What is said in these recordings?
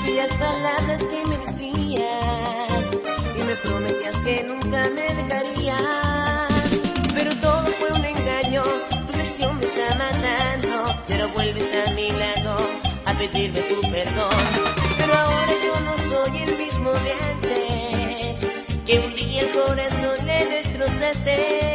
aquellas palabras que me decías y me prometías que nunca me dejarías. Pero todo fue un engaño, tu versión me está matando. Pero vuelves a mi lado a pedirme tu perdón. Pero ahora yo no soy el mismo de antes, que un día el corazón le destrozaste.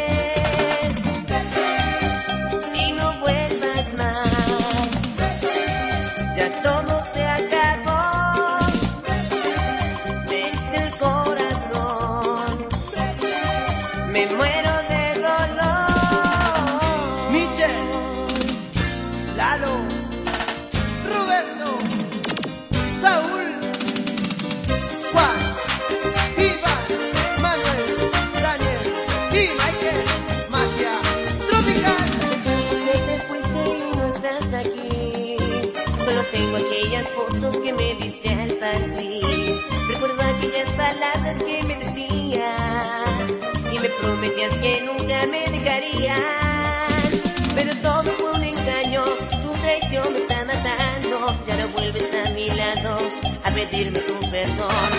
Ni no vuelvas más, ya todo se acabó. Me diste el corazón, me muero de dolor. Michelle, Lalo, Roberto, Saúl, Juan, Iván, Manuel, Daniel y Michael. Magia tropical. Que te fuiste y no estás aquí, solo tengo aquellas fotos que me diste al partir. Recuerdo aquellas palabras que me decías y me prometías que nunca me dejarías. Pero todo fue un engaño, tu traición me está matando. Y ahora vuelves a mi lado a pedirme tu perdón.